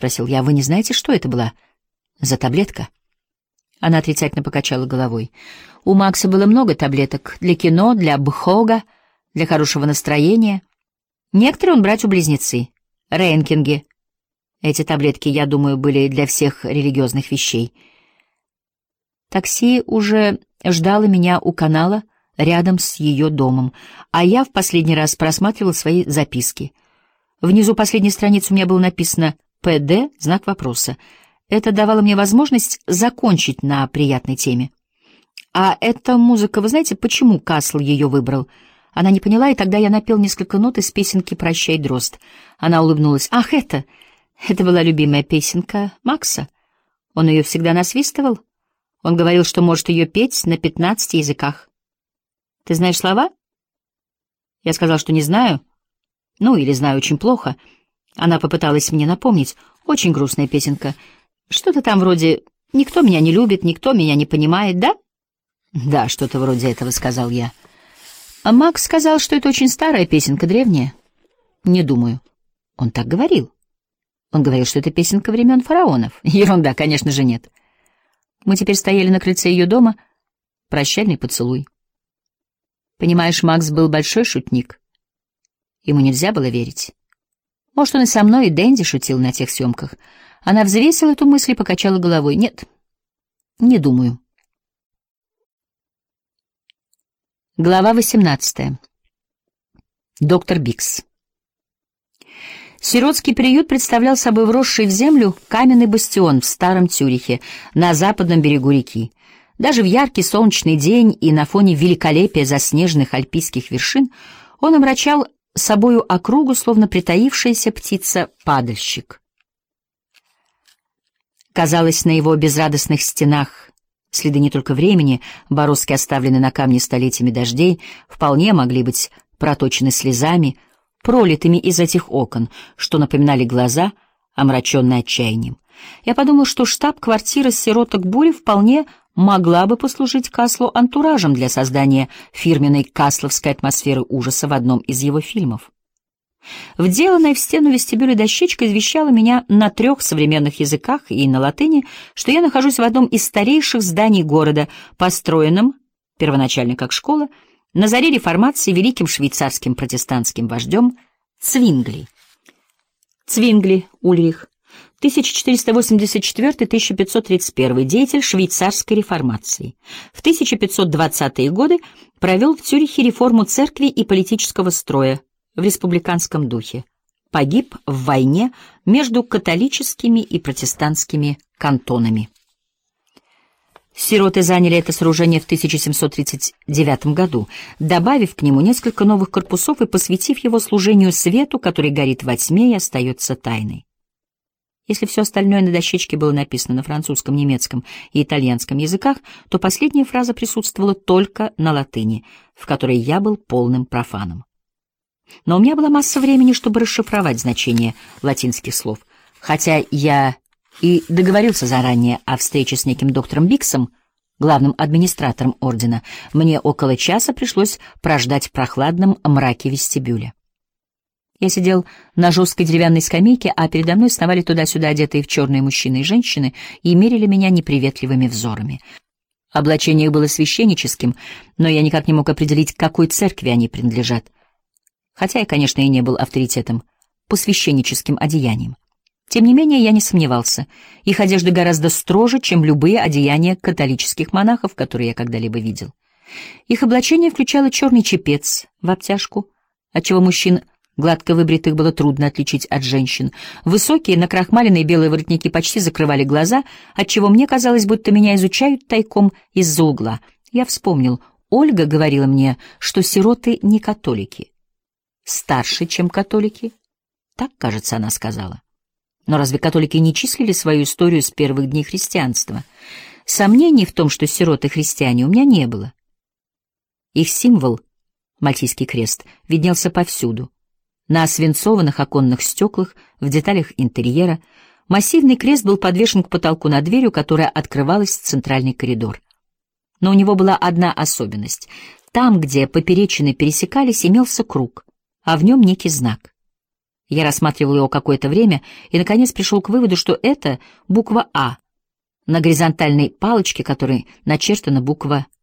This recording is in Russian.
спросил я. «Вы не знаете, что это была за таблетка?» Она отрицательно покачала головой. «У Макса было много таблеток. Для кино, для бхога, для хорошего настроения. Некоторые он братья-близнецы, Рейнкинги. Эти таблетки, я думаю, были для всех религиозных вещей». Такси уже ждало меня у канала рядом с ее домом, а я в последний раз просматривал свои записки. Внизу последней страницы у меня было написано «ПД», знак вопроса. Это давало мне возможность закончить на приятной теме. А эта музыка, вы знаете, почему Касл ее выбрал? Она не поняла, и тогда я напел несколько нот из песенки «Прощай, дрозд». Она улыбнулась. «Ах, это была любимая песенка Макса. Он ее всегда насвистывал. Он говорил, что может ее петь на 15 языках. Ты знаешь слова?» Я сказал, что не знаю. Ну, или знаю очень плохо. Она попыталась мне напомнить. Очень грустная песенка. Что-то там вроде «Никто меня не любит, никто меня не понимает», да? «Да, что-то вроде этого», — сказал я. А Макс сказал, что это очень старая песенка, древняя. Не думаю. Он так говорил. Он говорил, что это песенка времен фараонов. Ерунда, конечно же, нет. Мы теперь стояли на крыльце ее дома. Прощальный поцелуй. Понимаешь, Макс был большой шутник. Ему нельзя было верить. Может, он и со мной, и Дэнди шутил на тех съемках. Она взвесила эту мысль и покачала головой. Нет, не думаю. Глава 18. Доктор Бикс. Сиротский приют представлял собой вросший в землю каменный бастион в старом Цюрихе, на западном берегу реки. Даже в яркий солнечный день и на фоне великолепия заснеженных альпийских вершин он омрачал собою округу, словно притаившаяся птица-падальщик. Казалось, на его безрадостных стенах следы не только времени, бороздки, оставленные на камне столетиями дождей, вполне могли быть проточены слезами, пролитыми из этих окон, что напоминали глаза, омраченные отчаянием. Я подумал, что штаб-квартира сироток Бури вполне могла бы послужить Каслу антуражем для создания фирменной касловской атмосферы ужаса в одном из его фильмов. Вделанная в стену вестибюля дощечка извещала меня на 3 современных языках и на латыни, что я нахожусь в одном из старейших зданий города, построенном, первоначально как школа, на заре реформации великим швейцарским протестантским вождем Цвингли. Цвингли Ульрих, 1484-1531, деятель швейцарской реформации. В 1520-е годы провел в Цюрихе реформу церкви и политического строя в республиканском духе. Погиб в войне между католическими и протестантскими кантонами. Сироты заняли это сооружение в 1739 году, добавив к нему несколько новых корпусов и посвятив его служению свету, который горит во тьме и остается тайной. Если все остальное на дощечке было написано на французском, немецком и итальянском языках, то последняя фраза присутствовала только на латыни, в которой я был полным профаном. Но у меня была масса времени, чтобы расшифровать значение латинских слов, хотя я и договорился заранее о встрече с неким доктором Биксом, главным администратором ордена. Мне около часа пришлось прождать в прохладном мраке вестибюля. Я сидел на жесткой деревянной скамейке, а передо мной сновали туда-сюда одетые в черные мужчины и женщины и мерили меня неприветливыми взорами. Облачение их было священническим, но я никак не мог определить, к какой церкви они принадлежат. Хотя я, конечно, и не был авторитетом по священническим одеяниям. Тем не менее, я не сомневался. Их одежда гораздо строже, чем любые одеяния католических монахов, которые я когда-либо видел. Их облачение включало черный чепец в обтяжку, отчего мужчин гладко выбритых было трудно отличить от женщин. Высокие, накрахмаленные белые воротники почти закрывали глаза, отчего мне казалось, будто меня изучают тайком из-за угла. Я вспомнил, Ольга говорила мне, что сироты не католики. Старше, чем католики? Так, кажется, она сказала. Но разве католики не числили свою историю с первых дней христианства? Сомнений в том, что сироты христиане, у меня не было. Их символ, Мальтийский крест, виднелся повсюду. На свинцованных оконных стеклах, в деталях интерьера, массивный крест был подвешен к потолку над дверью, которая открывалась в центральный коридор. Но у него была одна особенность. Там, где поперечины пересекались, имелся круг, а в нем некий знак. Я рассматривал его какое-то время и, наконец, пришел к выводу, что это буква «А» на горизонтальной палочке, которой начертана буква